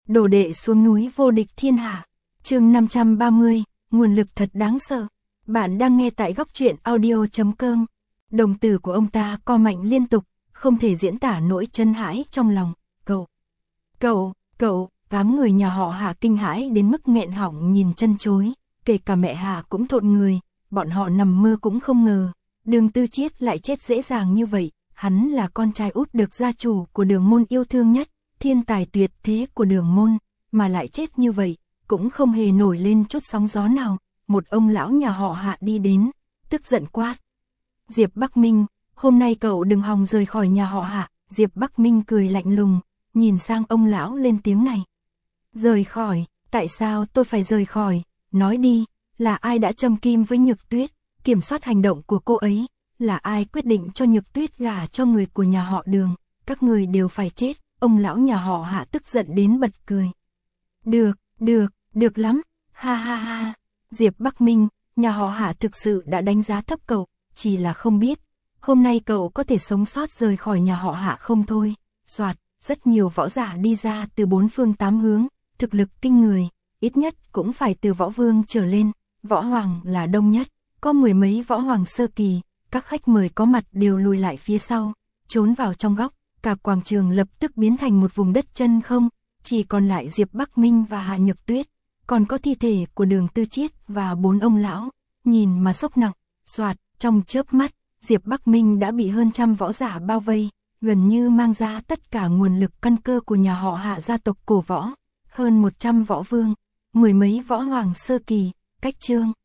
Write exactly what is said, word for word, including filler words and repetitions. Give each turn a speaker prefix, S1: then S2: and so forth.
S1: Đồ đệ xuống núi vô địch thiên hạ. Chương năm trăm ba mươi, nguồn lực thật đáng sợ. Bạn đang nghe tại góc truyện audio chấm com. Đồng tử của ông ta co mạnh liên tục, không thể diễn tả nỗi chân hãi trong lòng. Cậu, cậu, cậu, đám người nhà họ Hạ kinh hãi đến mức nghẹn họng nhìn chân chối, kể cả mẹ Hạ cũng thộn người, bọn họ nằm mơ cũng không ngờ, Đường Tư Chiết lại chết dễ dàng như vậy. Hắn là con trai út được gia chủ của Đường môn yêu thương nhất, thiên tài tuyệt thế của Đường môn, mà lại chết như vậy, cũng không hề nổi lên chút sóng gió nào. Một ông lão nhà họ Hạ đi đến, tức giận quát: Diệp Bắc Minh, hôm nay cậu đừng hòng rời khỏi nhà họ Hạ. Diệp Bắc Minh cười lạnh lùng, nhìn sang ông lão lên tiếng này: Rời khỏi? Tại sao tôi phải rời khỏi? Nói đi, là ai đã châm kim với Nhược Tuyết, kiểm soát hành động của cô ấy? Là ai quyết định cho Nhược Tuyết gả cho người của nhà họ Đường? Các người đều phải chết. Ông lão nhà họ Hạ tức giận đến bật cười. Được, được, được lắm, ha ha ha. Diệp Bắc Minh, nhà họ Hạ thực sự đã đánh giá thấp cậu, chỉ là không biết, hôm nay cậu có thể sống sót rời khỏi nhà họ Hạ không thôi. Soạt, rất nhiều võ giả đi ra từ bốn phương tám hướng, thực lực kinh người, ít nhất cũng phải từ võ vương trở lên, võ hoàng là đông nhất, có mười mấy võ hoàng sơ kỳ. Các khách mời có mặt đều lùi lại phía sau, trốn vào trong góc, cả quảng trường lập tức biến thành một vùng đất chân không, chỉ còn lại Diệp Bắc Minh và Hạ Nhược Tuyết, còn có thi thể của Đường Tư Chiết và bốn ông lão, nhìn mà sốc nặng. Soạt, trong chớp mắt, Diệp Bắc Minh đã bị hơn trăm võ giả bao vây, gần như mang ra tất cả nguồn lực căn cơ của nhà họ Hạ gia tộc cổ võ, hơn một trăm võ vương, mười mấy võ hoàng sơ kỳ, cách chương